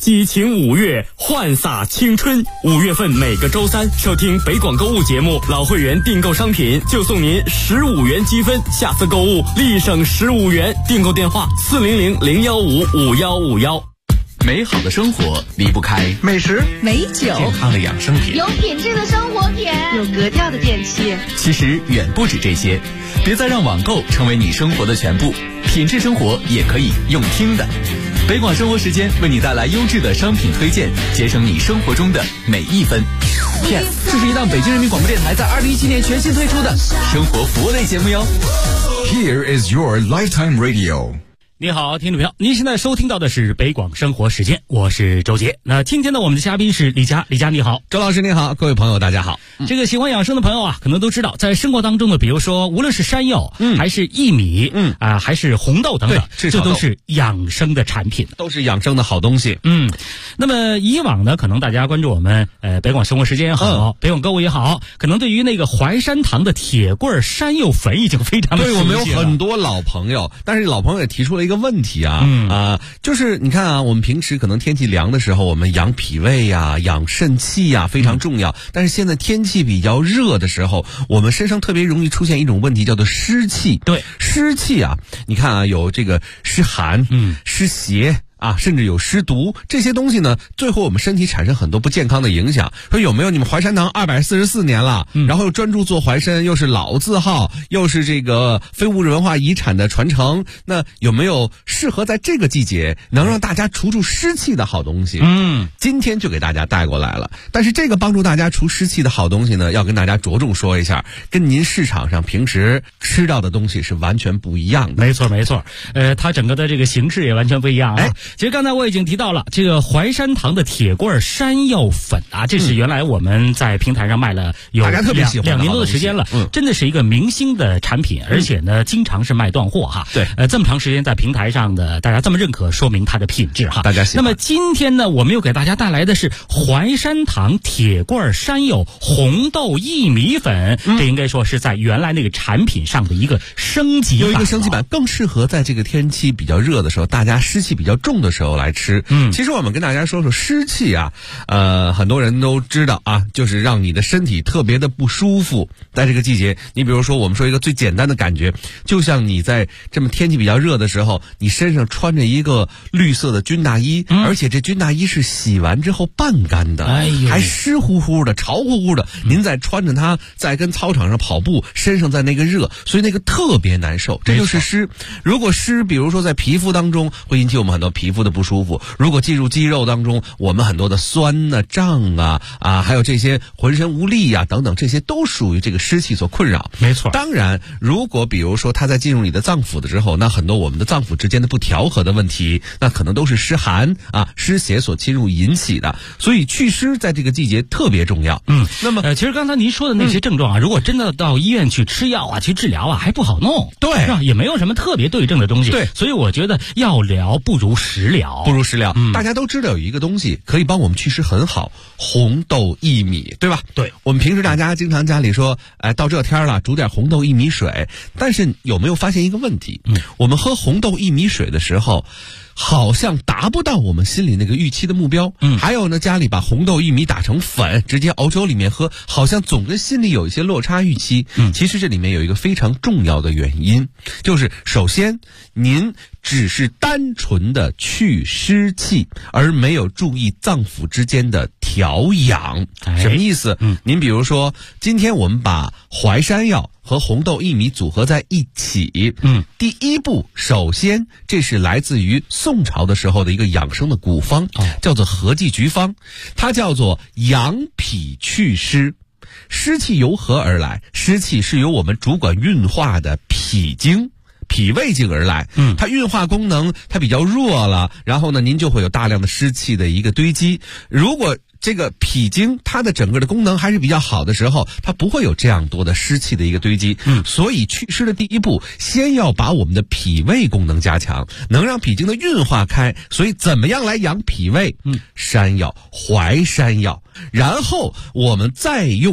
激情5月，焕洒青春。5月份每个周三收听北广购物节目，老会员订购商品就送您15元积分，下次购物立省15元。订购电话400-015-5151。 美好的生活离不开美食、 美酒、 健康的养生品， 有品质的生活品， 有格调的电器。 其实远不止这些，别再让网购成为你生活的全部，品质生活也可以用听的。北广生活时间为你带来优质的商品推荐，节省你生活中的每一分。Yes， 这是一档北京人民广播电台在2017年全新推出的生活服务类节目哟。 Here is your lifetime radio。 你好，听众朋友，您现在收听到的是北广生活时间，我是周杰。那今天呢，我们的嘉宾是李佳，李佳你好。 周老师你好，各位朋友大家好。 这个喜欢养生的朋友啊，可能都知道，在生活当中呢，比如说无论是山药，还是薏米，还是红豆等等，这都是养生的产品， 都是养生的好东西。 那么以往呢，可能大家关注我们北广生活时间也好，北广购物也好，可能对于那个淮山堂的铁棍山药粉已经非常的熟悉了。 对，我们有很多老朋友，但是老朋友也提出了一个问题啊，就是你看啊，我们平时可能天气凉的时候，我们养脾胃呀、养肾气呀非常重要。但是现在天气比较热的时候，我们身上特别容易出现一种问题，叫做湿气。对，湿气啊，你看啊，有这个湿寒、湿邪。甚至有湿毒，这些东西呢，最后我们身体产生很多不健康的影响。说有没有你们淮山堂244年了，然后又专注做淮参，又是老字号，又是这个非物质文化遗产的传承，那有没有适合在这个季节能让大家除湿气的好东西？今天就给大家带过来了。但是这个帮助大家除湿气的好东西呢，要跟大家着重说一下，跟您市场上平时吃到的东西是完全不一样的。 没错没错，它整个的这个形式也完全不一样啊。其实刚才我已经提到了这个淮山堂的铁棍山药粉啊，这是原来我们在平台上卖了有大家特别喜欢 2年多的时间了，真的是一个明星的产品，而且呢经常是卖断货哈。对，这么长时间在平台上的大家这么认可，说明它的品质哈。 大家喜欢。 那么今天呢，我们又给大家带来的是淮山堂铁棍山药红豆薏米粉，这应该说是在原来那个产品上的一个升级版， 有一个升级版，更适合在这个天气比较热的时候，大家湿气比较重的时候来吃。其实我们跟大家说说湿气啊，很多人都知道啊，就是让你的身体特别的不舒服。在这个季节，你比如说我们说一个最简单的感觉，就像你在这么天气比较热的时候，你身上穿着一个绿色的军大衣，而且这军大衣是洗完之后半干的，还湿乎乎的、潮乎乎的，您再穿着它在跟操场上跑步，身上在那个热，所以那个特别难受，这就是湿。如果湿比如说在皮肤当中，会引起我们很多皮肤的不舒服，如果进入肌肉当中，我们很多的酸啊、胀啊，还有这些浑身无力啊等等，这些都属于这个湿气所困扰。 没错。 当然，如果比如说它在进入你的脏腑的之后，那很多我们的脏腑之间的不调和的问题，那可能都是湿寒湿邪所侵入引起的。所以祛湿在这个季节特别重要。那么其实刚才您说的那些症状啊，如果真的到医院去吃药啊、去治疗啊，还不好弄。 对， 是吧？也没有什么特别对症的东西。 对， 所以我觉得药疗不如食疗。 大家都知道有一个东西可以帮我们祛湿很好，红豆薏米，对吧？对，我们平时大家经常家里说，到这天了煮点红豆薏米水，但是有没有发现一个问题？我们喝红豆薏米水的时候，好像达不到我们心里那个预期的目标。还有呢，家里把红豆薏米打成粉，直接熬粥里面喝，好像总跟心里有一些落差预期。其实这里面有一个非常重要的原因，就是首先您只是单纯的去湿气，而没有注意脏腑之间的调养。什么意思？您比如说，今天我们把淮山药和红豆薏米组合在一起。第一步，首先这是来自于宋朝的时候的一个养生的古方，叫做合剂局方，它叫做养脾祛湿。湿气由何而来？湿气是由我们主管运化的脾经、脾胃经而来。它运化功能它比较弱了，然后呢您就会有大量的湿气的一个堆积。如果这个脾经它的整个的功能还是比较好的时候，它不会有这样多的湿气的一个堆积。所以祛湿的第一步，先要把我们的脾胃功能加强，能让脾经的运化开。所以怎么样来养脾胃？山药、淮山药，然后我们再用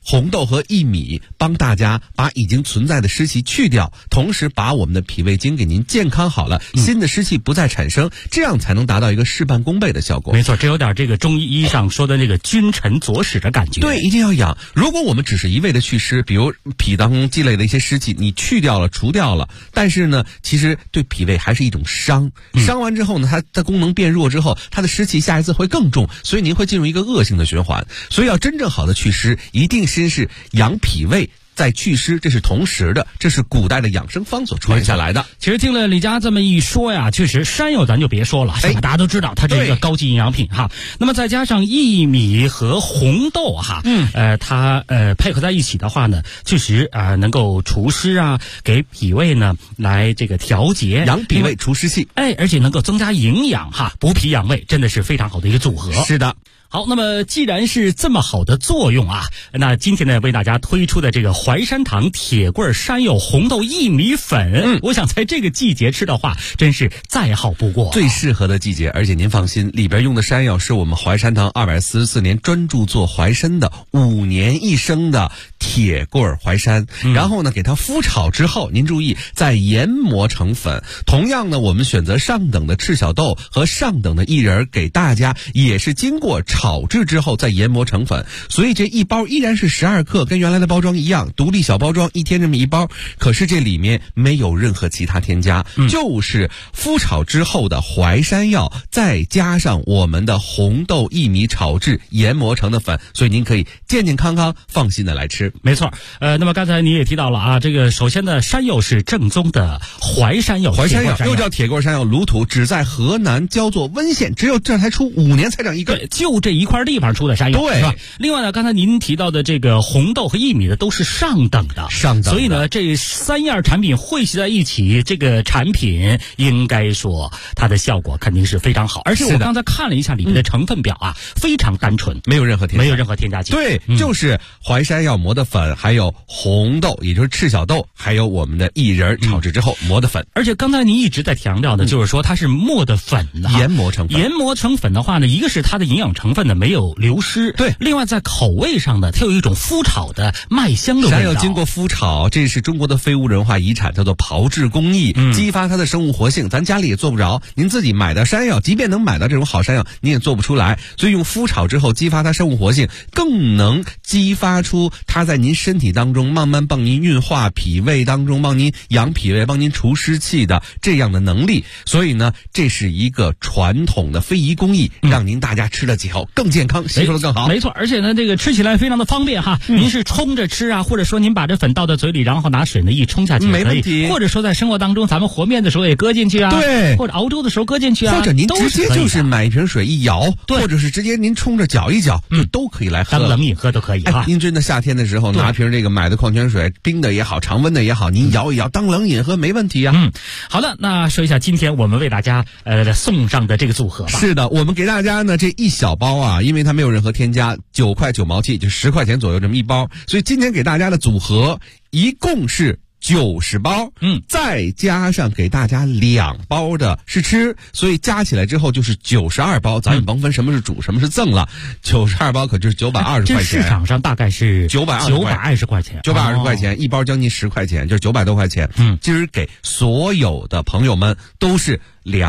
红豆和薏米帮大家把已经存在的湿气去掉，同时把我们的脾胃经给您健康好了，新的湿气不再产生，这样才能达到一个事半功倍的效果。 没错，这有点这个中医上说的那个君臣佐使的感觉。 对，一定要养。如果我们只是一味的去湿，比如脾当中积累的一些湿气，你去掉了、除掉了，但是呢，其实对脾胃还是一种伤。伤完之后呢，它的功能变弱之后，它的湿气下一次会更重，所以您会进入一个恶性的循环。所以要真正好的祛湿，一定先是养脾胃。在祛湿，这是同时的，这是古代的养生方所传下来的。 其实听了李佳这么一说呀，确实山药咱就别说了，是吧？大家都知道它是一个高级营养品哈。那么再加上薏米和红豆哈，它配合在一起的话呢，确实能够除湿啊，给脾胃呢来这个调节， 养脾胃除湿气， 而且能够增加营养哈，补脾养胃，真的是非常好的一个组合。 是的。 好，那么既然是这么好的作用啊，那今天呢为大家推出的这个淮山堂铁棍山药红豆薏米粉，我想在这个季节吃的话，真是再好不过， 最适合的季节。而且您放心，里边用的山药是我们淮山堂244年专注做淮参的5年1升的铁棍淮山，然后呢给它麸炒之后，您注意再研磨成粉。同样呢，我们选择上等的赤小豆和上等的薏仁给大家，也是经过炒制之后再研磨成粉，所以这一包依然是12克，跟原来的包装一样，独立小包装，1天这么一包。可是这里面没有任何其他添加，就是麸炒之后的淮山药，再加上我们的红豆薏米炒制研磨成的粉，所以您可以健健康康放心的来吃。 没错，那么刚才你也提到了啊，这个首先呢，山药是正宗的淮山药， 淮山药又叫铁棍山药，鲁土，只在河南焦作温县，只有这才出5年才长一根， 对，就这一块地方出的山药， 对， 是吧？另外呢，刚才您提到的这个红豆和薏米的都是上等的，所以呢，这3样产品汇集在一起，这个产品应该说它的效果肯定是非常好。而且我刚才看了一下里面的成分表啊，非常单纯， 没有任何添加剂， 对， 就是淮山药磨的粉，还有红豆，也就是赤小豆，还有我们的薏仁炒制之后磨的粉。 而且刚才您一直在强调的就是说它是磨的粉的， 研磨成粉。 研磨成粉的话呢，一个是它的营养成分呢没有流失， 对， 另外在口味上呢，它有一种麸炒的麦香的味道。 山药经过麸炒，这是中国的非物质文化遗产，叫做炮制工艺，激发它的生物活性。咱家里也做不着，您自己买的山药，即便能买到这种好山药，你也做不出来。所以用麸炒之后，激发它生物活性，更能激发出它在您身体当中慢慢帮您运化脾胃当中，帮您养脾胃，帮您除湿气的这样的能力。所以呢，这是一个传统的非遗工艺，让您大家吃得起后更健康，吸收的更好。 没错，而且呢，这个吃起来非常的方便哈。您是冲着吃啊，或者说您把这粉倒到嘴里，然后拿水呢一冲下去， 没问题。 或者说在生活当中，咱们和面的时候也搁进去啊， 对， 或者熬粥的时候搁进去啊， 或者您直接就是买一瓶水一摇，或者是直接您冲着搅一搅，就都可以来喝， 当冷饮喝都可以哈。 您真的夏天的时候拿瓶这个买的矿泉水，冰的也好，常温的也好，您摇一摇当冷饮喝没问题啊。 好的，那说一下今天我们为大家送上的这个组合吧。 是的，我们给大家呢这一小包啊，因为它没有任何添加，9块9毛7，就10块钱左右这么一包，所以今天给大家的组合一共是90包，再加上给大家2包的试吃，所以加起来之后就是92包。咱也甭分什么是主什么是赠了，92包可就是920块钱。 这市场上大概是 920 块钱 ，920块钱一包，将近10块钱，就是900多块钱。今儿给所有的朋友们都是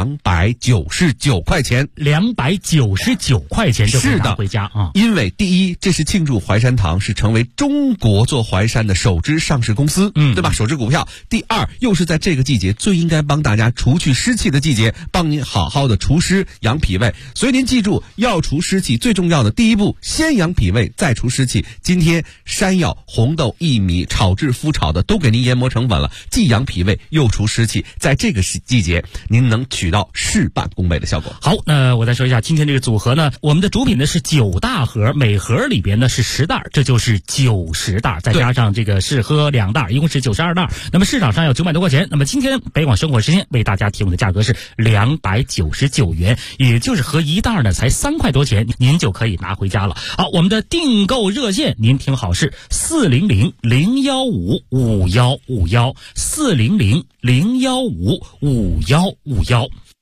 299块钱 ，299块钱就可以拿回家啊！ 因为第一，这是庆祝淮山堂是成为中国做淮山的首支上市公司，对吧？首支股票。第二，又是在这个季节最应该帮大家除去湿气的季节，帮您好好的除湿养脾胃。所以您记住，要除湿气最重要的第一步，先养脾胃，再除湿气。今天山药、红豆、薏米炒制麸炒的都给您研磨成粉了，既养脾胃又除湿气，在这个季节您能取到事半功倍的效果。 好，那我再说一下今天这个组合呢，我们的主品呢是9大盒，每盒里边呢是10袋，这就是90袋，再加上这个试喝2袋，一共是92袋。那么市场上要900多块钱，那么今天北广生活时间为大家提供的价格是299元，也就是合一袋呢才3块多钱，您就可以拿回家了。好，我们的订购热线您听好是400-015-5151，400-015-5151。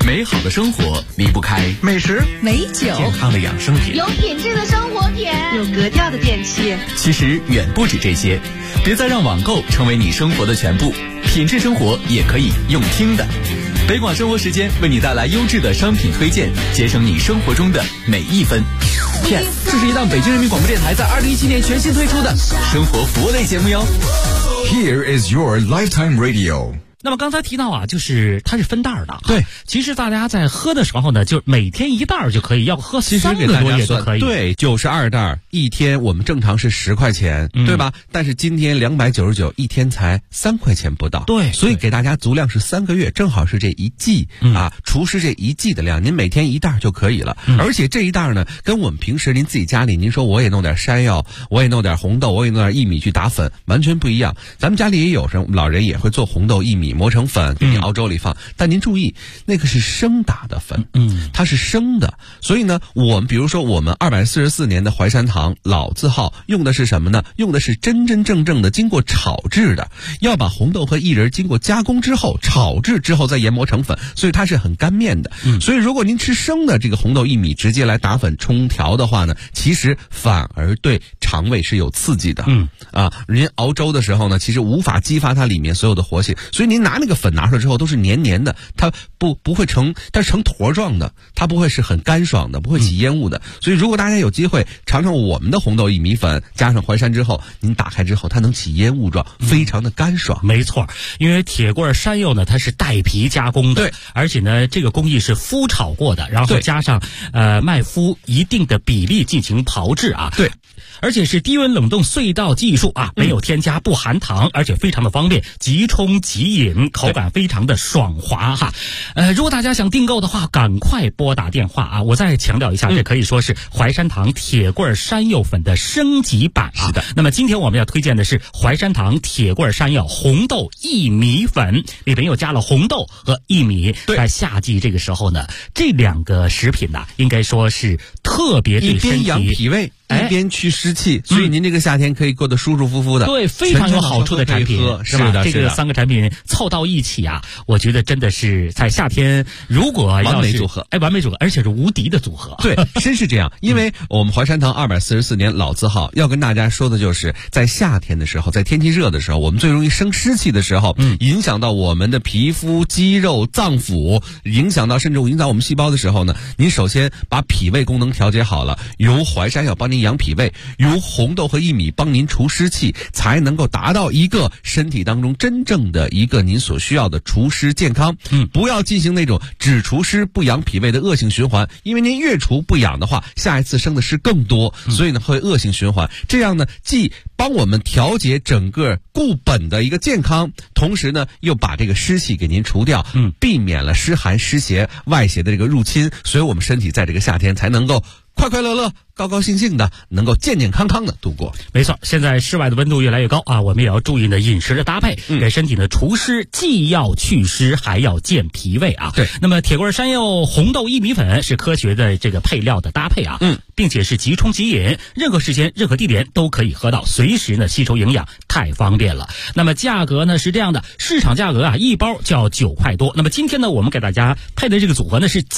美好的生活离不开美食、 美酒、 健康的养生品， 有品质的生活品， 有格调的电器。 其实远不止这些，别再让网购成为你生活的全部，品质生活也可以用听的。北广生活时间为你带来优质的商品推荐，节省你生活中的每一分。Yes， 这是一档北京人民广播电台在2017年全新推出的生活服务类节目哟。 Here is your lifetime radio。 那么刚才提到啊，就是它是分袋的。 对， 其实大家在喝的时候呢，就每天一袋就可以，要喝3个多月都可以。 对，92袋一天，我们正常是10块钱，对吧？但是今天299一天才3块钱不到。 对， 所以给大家足量是3个月，正好是这一季啊，厨师这一季的量，您每天一袋就可以了。而且这一袋呢，跟我们平时您自己家里，您说我也弄点山药，我也弄点红豆，我也弄点薏米去打粉，完全不一样。咱们家里也有什么老人也会做红豆薏米磨成粉给你熬粥里放，但您注意那个是生打的粉，它是生的。所以呢，我们比如说我们244年的淮山堂老字号用的是什么呢？用的是真真正正的经过炒制的，要把红豆和薏仁经过加工之后炒制之后再研磨成粉，所以它是很干面的。所以如果您吃生的这个红豆薏米直接来打粉冲调的话呢，其实反而对肠胃是有刺激的。您熬粥的时候呢，其实无法激发它里面所有的活性，所以您拿那个粉拿出来之后都是黏黏的，它不会它是成坨状的，它不会是很干爽的，不会起烟雾的。所以如果大家有机会尝尝我们的红豆薏米粉加上淮山之后，您打开之后它能起烟雾状，非常的干爽。 没错，因为铁棍山药呢，它是带皮加工的， 对， 而且呢这个工艺是麸炒过的，然后加上麦麸一定的比例进行炮制啊。 对， 而且是低温冷冻隧道技术啊，没有添加，不含糖，而且非常的方便，即冲即饮，口感非常的爽滑哈。如果大家想订购的话，赶快拨打电话啊！我再强调一下，这可以说是淮山堂铁棍山药粉的升级版啊。 是的。 那么今天我们要推荐的是淮山堂铁棍山药红豆薏米粉，里边又加了红豆和薏米。在夏季这个时候呢，这2个食品呢，应该说是特别对身体一边养脾胃一边去湿气，所以您这个夏天可以过得舒舒服服的。 对，非常有好处的产品， 是吧？ 这个3个产品凑到一起啊，我觉得真的是在夏天，如果要是完美组合， 完美组合，而且是无敌的组合。 对，真是这样。因为我们淮山堂244年老字号，要跟大家说的就是在夏天的时候，在天气热的时候，我们最容易生湿气的时候，影响到我们的皮肤、肌肉、脏腑，甚至影响我们细胞的时候呢，您首先把脾胃功能调节好了，由淮山药帮您养脾胃，由红豆和薏米帮您除湿气，才能够达到一个身体当中真正的一个您所需要的除湿健康。不要进行那种只除湿不养脾胃的恶性循环，因为您越除不养的话，下一次生的湿更多，所以呢会恶性循环。这样呢，既帮我们调节整个固本的一个健康，同时呢又把这个湿气给您除掉，避免了湿寒湿邪外邪的这个入侵，所以我们身体在这个夏天才能够快快乐乐、高高兴兴的，能够健健康康的度过。 没错，现在室外的温度越来越高啊，我们也要注意呢饮食的搭配，给身体的除湿，既要祛湿，还要健脾胃啊。 对， 那么铁棍山药红豆薏米粉是科学的这个配料的搭配啊，并且是即冲即饮，任何时间、任何地点都可以喝到，随时呢吸收营养，太方便了。那么价格呢是这样的，市场价格啊一包就要9块多。那么今天呢，我们给大家配的这个组合呢是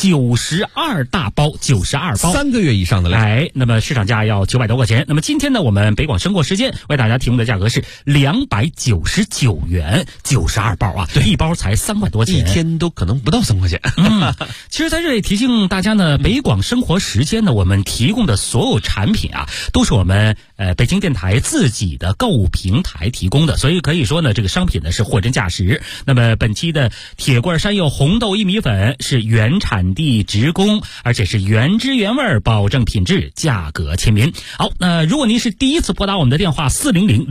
92大包，92包 ，3个月以上的量。 那么市场价要900多块钱。那么今天呢，我们北广生活时间为大家提供的价格是299元，92包啊，对，一包才3块多钱， 一天都可能不到3块钱。 其实在这里提醒大家呢，北广生活时间呢，我们提供的所有产品啊，都是我们北京电台自己的购物平台提供的，所以可以说呢，这个商品呢是货真价实。那么本期的铁棍山药红豆薏米粉是原产地直供，而且是原汁原味，保证品质，价格亲民。好，那如果您是第一次拨打我们的电话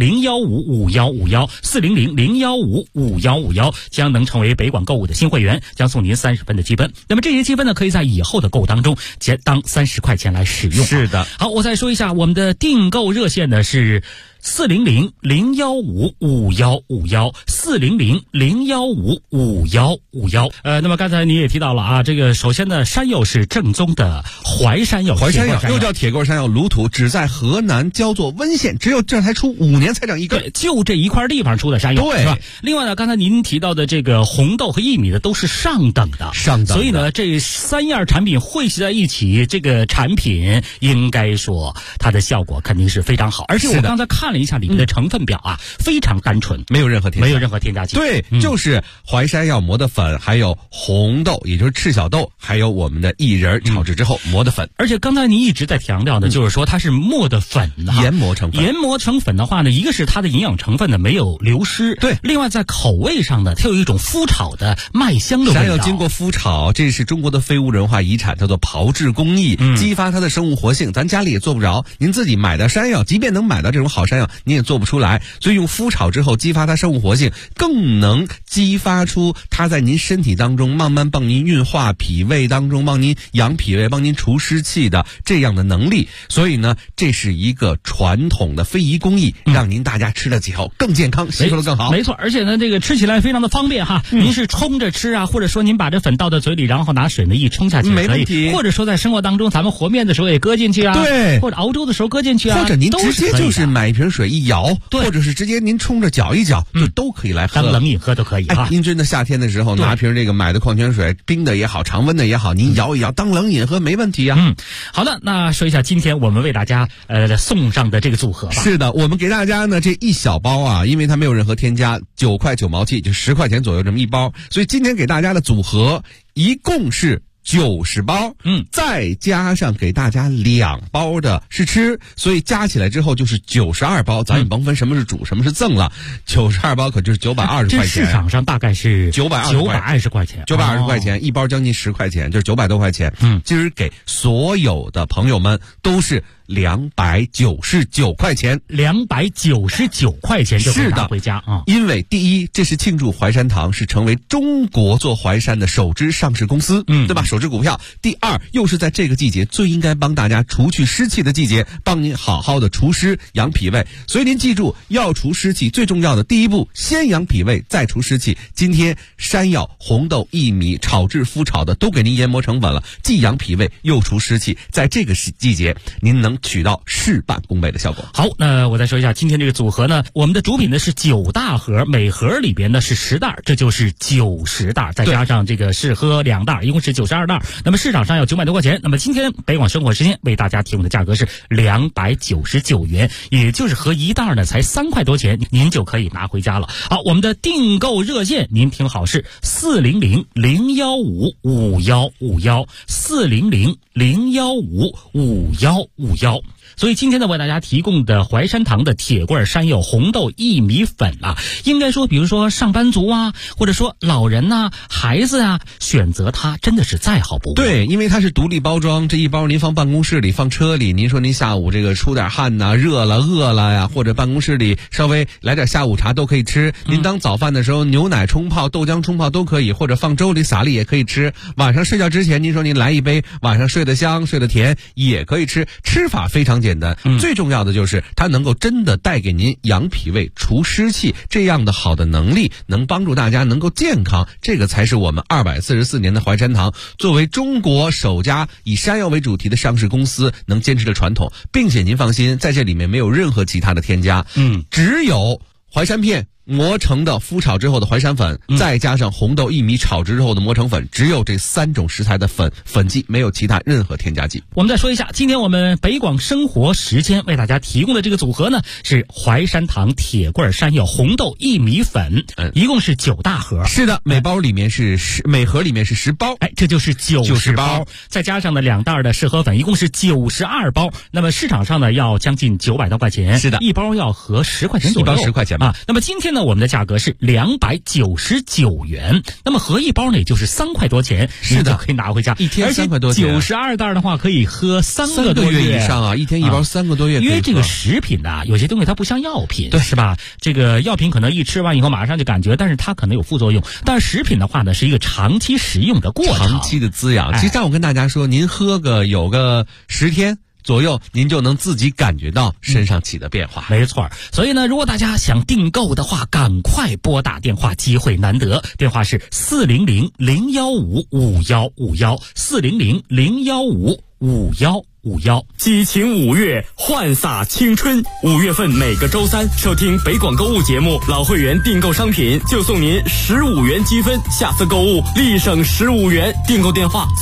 400-015-5151，400-015-5151，将能成为北广购物的新会员，将送您30分的积分。那么这些积分呢，可以在以后的购物当中当30块钱来使用。 是的。 好，我再说一下我们的订购热线呢是 400-015-5151，400-015-5151。那么刚才你也提到了啊，这个首先呢，山药是正宗的淮山药， 淮山药又叫铁棍山药，鲁土，只在河南焦作温县，只有这才出5年才长一根， 对，就这一块地方出的山药， 对， 是吧？另外呢，刚才您提到的这个红豆和薏米的都是上等的，所以呢，这3样产品汇集在一起，这个产品应该说它的效果肯定是非常好。而且我刚才看了一下里面的成分表啊，非常单纯， 没有任何添加剂。 对，就是淮山药磨的粉，还有红豆，也就是赤小豆，还有我们的薏仁炒制之后磨的粉。 而且刚才您一直在强调的，就是说它是磨的粉， 研磨成粉。 研磨成粉的话呢，一个是它的营养成分呢没有流失， 对。 另外在口味上呢，它有一种麸炒的麦香的味道。 山药经过麸炒，这是中国的非物质文化遗产，叫做炮制工艺，激发它的生物活性。咱家里也做不着，您自己买的山药，即便能买到这种好山药，你也做不出来。所以用麸炒之后，激发它生物活性，更能激发出它在您身体当中慢慢帮您运化脾胃当中，帮您养脾胃，帮您除湿气的这样的能力。所以呢，这是一个传统的非遗工艺，让您大家吃了几口更健康，吸收的更好。 没错，而且呢，这个吃起来非常的方便哈。您是冲着吃啊，或者说您把这粉倒到嘴里，然后拿水呢一冲下去， 没问题。 或者说在生活当中，咱们和面的时候也搁进去啊， 对， 或者熬粥的时候搁进去啊， 或者您直接就是买一瓶水一摇， 对， 或者是直接您冲着搅一搅，就都可以来喝， 当冷饮喝都可以啊。 您真的夏天的时候拿瓶这个买的矿泉水，冰的也好，常温的也好，您摇一摇当冷饮喝没问题啊。 好的，那说一下今天我们为大家送上的这个组合吧。 是的，我们给大家呢这一小包啊，因为它没有任何添加，9块9毛7，就10块钱左右这么一包，所以今天给大家的组合一共是90包，再加上给大家2包的试吃，所以加起来之后就是92包，咱也甭分什么是主什么是赠了，92包可就是920块钱。 这市场上大概是 920 块钱 ，920块钱，一包将近10块钱，就是900多块钱。今儿给所有的朋友们都是299块钱 ，299块钱就可以拿回家啊！ 因为第一，这是庆祝淮山堂是成为中国做淮山的首支上市公司，对吧？首支股票。第二，又是在这个季节最应该帮大家除去湿气的季节，帮您好好的除湿养脾胃。所以您记住，要除湿气最重要的第一步，先养脾胃，再除湿气。今天山药、红豆、薏米炒制麸炒的都给您研磨成粉了，既养脾胃又除湿气，在这个季节您能取到事半功倍的效果。 好，那我再说一下今天这个组合呢，我们的主品呢是9大盒，每盒里边呢是10袋，这就是90袋，再加上这个试喝2袋，一共是92袋。那么市场上要900多块钱，那么今天北广生活时间为大家提供的价格是299元，也就是合一袋呢才3块多钱，您就可以拿回家了。好，我们的订购热线您听好是400-015-5151，400-015-5151。所以今天呢，为大家提供的淮山堂的铁棍山药红豆薏米粉啊，应该说，比如说上班族啊，或者说老人呐、孩子啊，选择它真的是再好不过。 对，因为它是独立包装，这一包您放办公室里、放车里，您说您下午这个出点汗呐、热了、饿了呀，或者办公室里稍微来点下午茶都可以吃。您当早饭的时候，牛奶冲泡、豆浆冲泡都可以，或者放粥里撒粒也可以吃。晚上睡觉之前，您说您来一杯，晚上睡得香、睡得甜也可以吃。吃法非常简单，最重要的就是它能够真的带给您养脾胃、除湿气这样的好的能力，能帮助大家能够健康。这个才是我们244年的淮山堂作为中国首家以山药为主题的上市公司能坚持的传统，并且您放心，在这里面没有任何其他的添加，只有淮山片磨成的麸炒之后的淮山粉，再加上红豆薏米炒制之后的磨成粉，只有这3种食材的粉剂，没有其他任何添加剂。 我们再说一下，今天我们北广生活时间为大家提供的这个组合呢，是淮山堂铁棍山药红豆薏米粉，一共是9大盒。 是的，每盒里面是10包， 这就是90包，再加上呢2袋的试喝粉，一共是92包。那么市场上呢要将近900多块钱，是的，一包要合10块钱左右， 一包10块钱吧。 那么今天呢，我们的价格是299元，那么合一包呢也就是3块多钱， 是的， 可以拿回家， 一天3块多钱。 92袋的话可以喝3个多月以上啊，一天一包3个多月。 因为这个食品啊，有些东西它不像药品，对，是吧？这个药品可能一吃完以后马上就感觉，但是它可能有副作用。但是食品的话呢，是一个长期食用的过程， 长期的滋养。其实让我跟大家说，您喝有个10天。 左右，您就能自己感觉到身上起的变化。 没错，所以呢，如果大家想订购的话，赶快拨打电话，机会难得。电话是400-015-5151，400-015-5151。 激情5月，焕洒青春。5月份每个周三收听北广购物节目，老会员订购商品就送您15元积分，下次购物立省15元。订购电话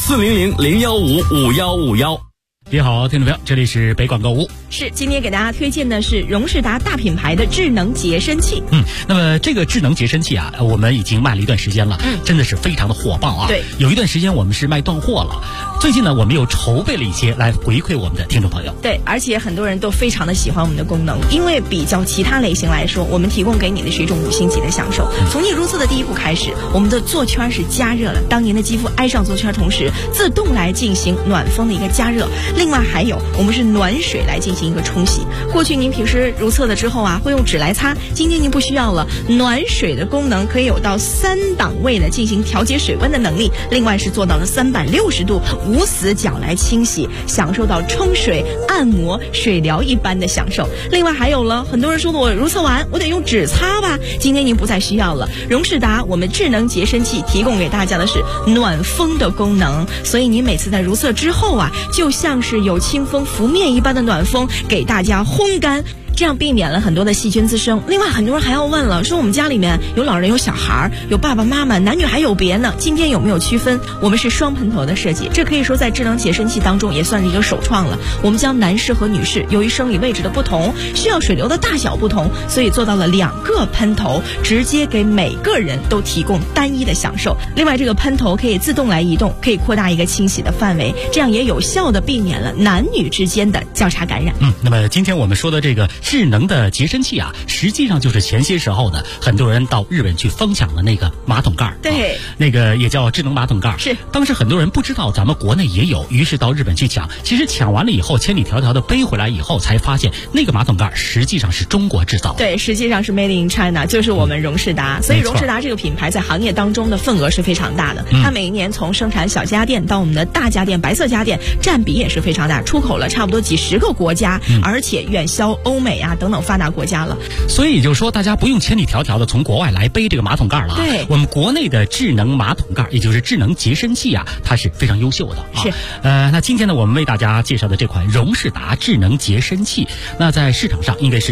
400-015-5151。 你好，听众朋友，这里是北广购物。 是，今天给大家推荐的是荣仕达大品牌的智能洁身器。 那么这个智能洁身器啊，我们已经卖了一段时间了，真的是非常的火爆啊。 对， 有一段时间我们是卖断货了，最近呢，我们又筹备了一些来回馈我们的听众朋友。 对，而且很多人都非常的喜欢我们的功能，因为比较其他类型来说，我们提供给你的是一种5星级的享受。从你入厕的第一步开始，我们的座圈是加热的，当您的肌肤挨上座圈同时，自动来进行暖风的一个加热。另外还有，我们是暖水来进行一个冲洗。过去您平时如厕了之后啊，会用纸来擦，今天您不需要了，暖水的功能可以有到3档位的进行调节水温的能力，另外是做到了360度无死角来清洗，享受到冲水、按摩、水疗一般的享受。另外还有了，很多人说我如厕完我得用纸擦吧，今天您不再需要了，荣仕达我们智能洁身器提供给大家的是暖风的功能，所以您每次在如厕之后啊，就像是有清风拂面一般的暖风给大家烘干，这样避免了很多的细菌滋生。另外很多人还要问了，说我们家里面有老人有小孩，有爸爸妈妈，男女还有别呢，今天有没有区分？我们是双喷头的设计，这可以说在智能洁身器当中也算是一个首创了。我们将男士和女士由于生理位置的不同，需要水流的大小不同，所以做到了2个喷头，直接给每个人都提供单一的享受。另外这个喷头可以自动来移动，可以扩大一个清洗的范围，这样也有效的避免了男女之间的交叉感染。 那么今天我们说的这个智能的洁身器啊，实际上就是前些时候呢，很多人到日本去疯抢的那个马桶盖。 对， 那个也叫智能马桶盖。 是， 当时很多人不知道咱们国内也有，于是到日本去抢。其实抢完了以后，千里迢迢的背回来以后，才发现那个马桶盖实际上是中国制造的。 对，实际上是 Made in China， 就是我们荣仕达。所以荣仕达这个品牌在行业当中的份额是非常大的。它每一年从生产小家电到我们的大家电、白色家电，占比也是非常大，出口了差不多几10个国家，而且远销欧美啊等等发达国家了。 所以就是说，大家不用千里迢迢的从国外来背这个马桶盖了啊。 对， 我们国内的智能马桶盖，也就是智能洁身器啊，它是非常优秀的啊。 是。 那今天呢，我们为大家介绍的这款荣仕达智能洁身器，那在市场上应该是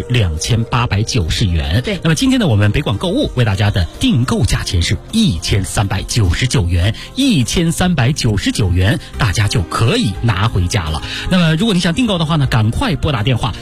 2890元。 对。 那么今天呢，我们北广购物为大家的订购价钱是1399元，1399元，大家就可以拿回家了。那么如果你想订购的话呢，赶快拨打电话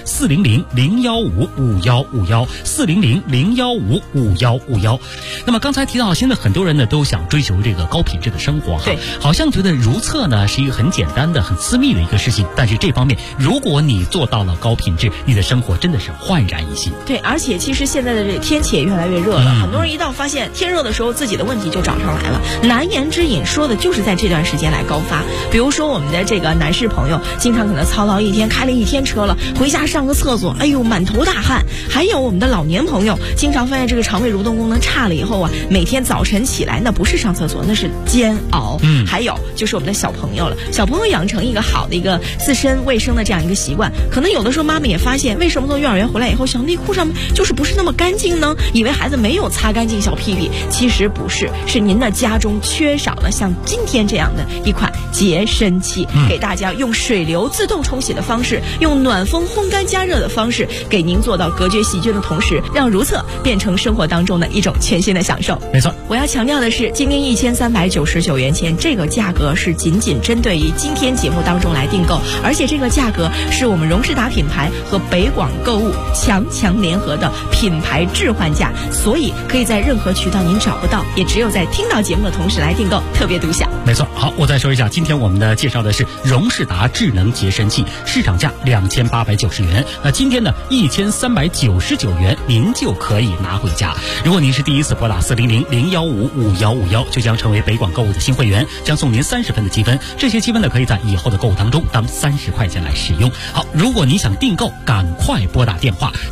400-015-5151，400-015-5151。那么刚才提到，现在很多人呢都想追求这个高品质的生活哈， 对， 好像觉得如厕呢是一个很简单的、很私密的一个事情，但是这方面如果你做到了高品质，你的生活真的是焕然一新。 对，而且其实现在的这天气也越来越热了，很多人一到发现天热的时候，自己的问题就找上来了。难言之隐说的就是在这段时间来高发。比如说我们的这个男士朋友，经常可能操劳一天，开了一天车了，回家上个厕所，哎呦满头大汗。还有我们的老年朋友，经常发现这个肠胃蠕动功能差了以后啊，每天早晨起来那不是上厕所，那是煎熬。还有就是我们的小朋友了，小朋友养成一个好的一个自身卫生的这样一个习惯，可能有的时候妈妈也发现，为什么从幼儿园回来以后，小内裤上面就是不是那么干净呢？以为孩子没有擦干净小屁屁，其实不是，是您的家中缺少了像今天这样的一款洁身器，给大家用水流自动冲洗的方式，用暖风烘干加热的方式，给您做到隔绝细菌的同时，让如厕变成生活当中的一种全新的享受。 没错， 我要强调的是，今天1399元钱，这个价格是仅针对于今天节目当中来订购，而且这个价格是我们荣仕达品牌和北广购物强联合的品牌置换价，所以可以在任何渠道您找不到，也只有在听到节目的同时来订购，特别独享。 没错，好，我再说一下，今天我们的介绍的是荣仕达智能洁身器，市场价2890元。那今天呢， 1399元，您就可以拿回家。如果您是第一次拨打400-015-5151，就将成为北广购物的新会员，将送您30分的积分。这些积分呢，可以在以后的购物当中当30块钱来使用。好，如果你想订购，赶快拨打电话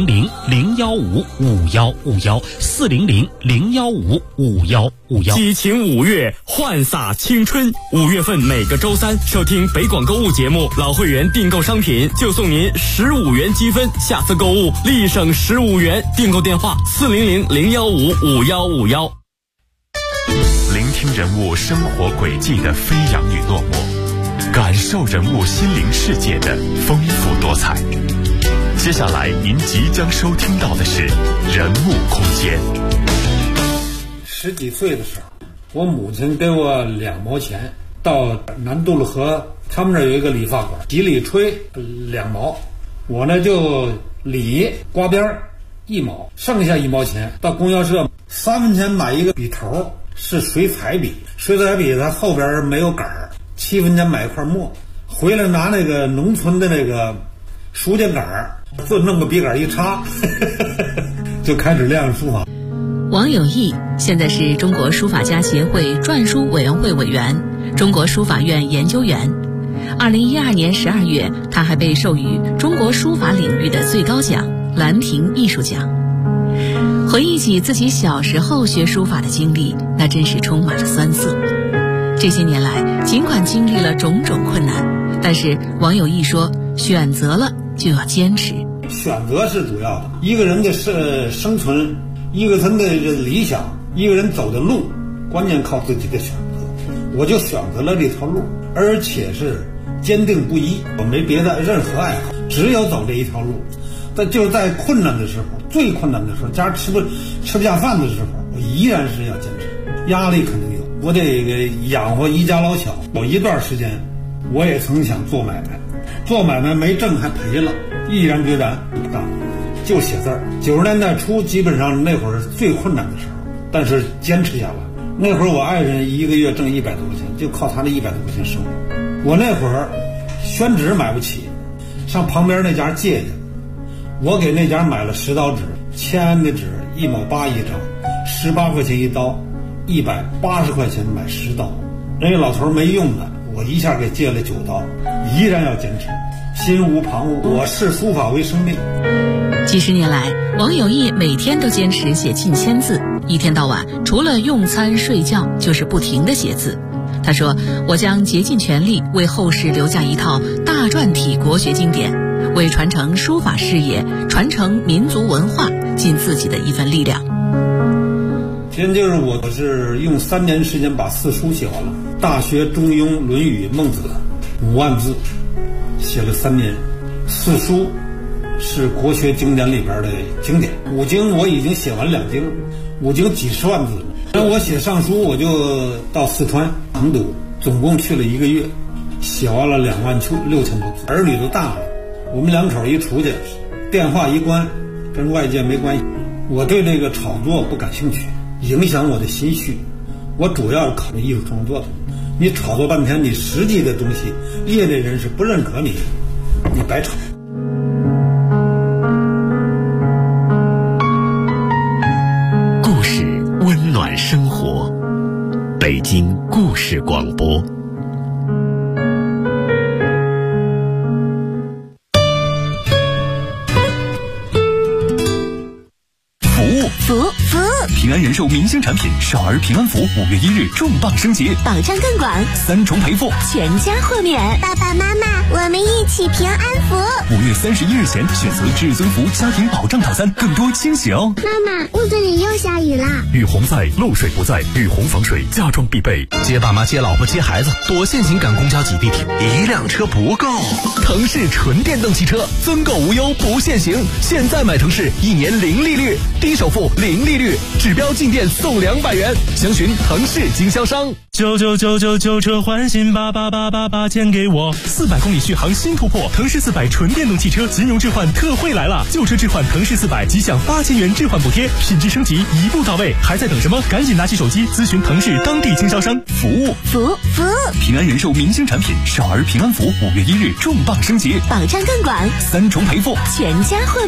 400-015-5151，400-015-5151。 激情5月，焕洒青春。5月份每个周三收听北广购物节目，老会员订购商品就送您15元积分，下次购物立省15元。订购电话400-015-5151。 聆听人物生活轨迹的飞扬与落寞，感受人物心灵世界的丰富多彩。接下来您即将收听到的是人物空间。 10几岁的时候，我母亲给我2毛钱，到南渡路河他们这儿有一个理发馆，洗理吹2毛，我呢就理刮边1毛，剩下1毛钱到供销社3分钱买一个笔头，是水彩笔，水彩笔它后边没有杆儿，7分钱买一块墨，回来拿那个农村的那个书架杆儿，就弄个笔杆一插就开始练书法。 王有义现在是中国书法家协会篆书委员会委员、中国书法院研究员。2012年12月，他还被授予中国书法领域的最高奖兰亭艺术奖。回忆起自己小时候学书法的经历，那真是充满了酸涩。这些年来，尽管经历了种种困难，但是王有义说，选择了就要坚持。 选择是主要的，一个人的生存，一个人的理想，一个人走的路，关键靠自己的选择。我就选择了这条路，而且是坚定不移，我没别的任何爱好，只有走这一条路。但就是在困难的时候，最困难的时候，家吃不下饭的时候，我依然是要坚持。压力肯定有，我得养活一家老小。有一段时间，我也曾想做买卖，做买卖没挣还赔了，毅然决然不干，就写字儿。90年代初，基本上那会儿是最困难的时候，但是坚持下来。那会儿我爱人1个月挣100多块钱，就靠他那100多块钱生活。我那会儿宣纸买不起，上旁边那家借去。我给那家买了10刀纸，签安的纸1毛8一张，18块钱一刀，180块钱买10刀。人家老头没用的，我一下给借了9刀，依然要坚持，心无旁骛。我视书法为生命。 几十年来，王有义每天都坚持写近1000字，一天到晚除了用餐睡觉就是不停地写字。他说，我将竭尽全力为后世留下一套大篆体国学经典，为传承书法事业、传承民族文化尽自己的一份力量。 现在就是我是用3年时间把4书写完了，《大学》《中庸》《论语》《孟子》5万字，写了3年。4书是国学经典里边的经典，5经我已经写完2经，5经几十万字。然后我写上书，我就到四川成都，总共去了1个月，写完了26000多字。儿女都大了，我们2口一出去，电话一关，跟外界没关系。我对这个炒作不感兴趣，影响我的心绪。我主要是考虑艺术创作的。你炒作半天，你实际的东西，业内人士不认可你，你白炒。 故事温暖生活，北京故事广播。 平安人寿明星产品少儿平安符5月1日重磅升级， 保障更广 ，3重赔付， 全家豁免。爸爸妈妈，我们一起平安符。 5月31日前选择至尊福家庭保障套餐，更多惊喜哦。 妈妈，屋子里又下雨了。 雨洪在，漏水不在，雨洪防水家装必备。 接爸妈、接老婆、接孩子，躲现行赶公交挤地铁，1辆车不够。腾势纯电动汽车增购无忧不限行，现在买腾势1年0利率，低首付0利率，指标只要进店送200元，详询腾势经销商。 99999车换新88888钱给我，400公里续航新突破，腾势400纯电动汽车金融置换特惠来了，旧车置换腾势400即享8000元置换补贴，品质升级一步到位，还在等什么？赶紧拿起手机咨询腾势当地经销商。服务平安人寿明星产品少儿平安福5月1日重磅升级， 保障更广， 3重赔付， 全家获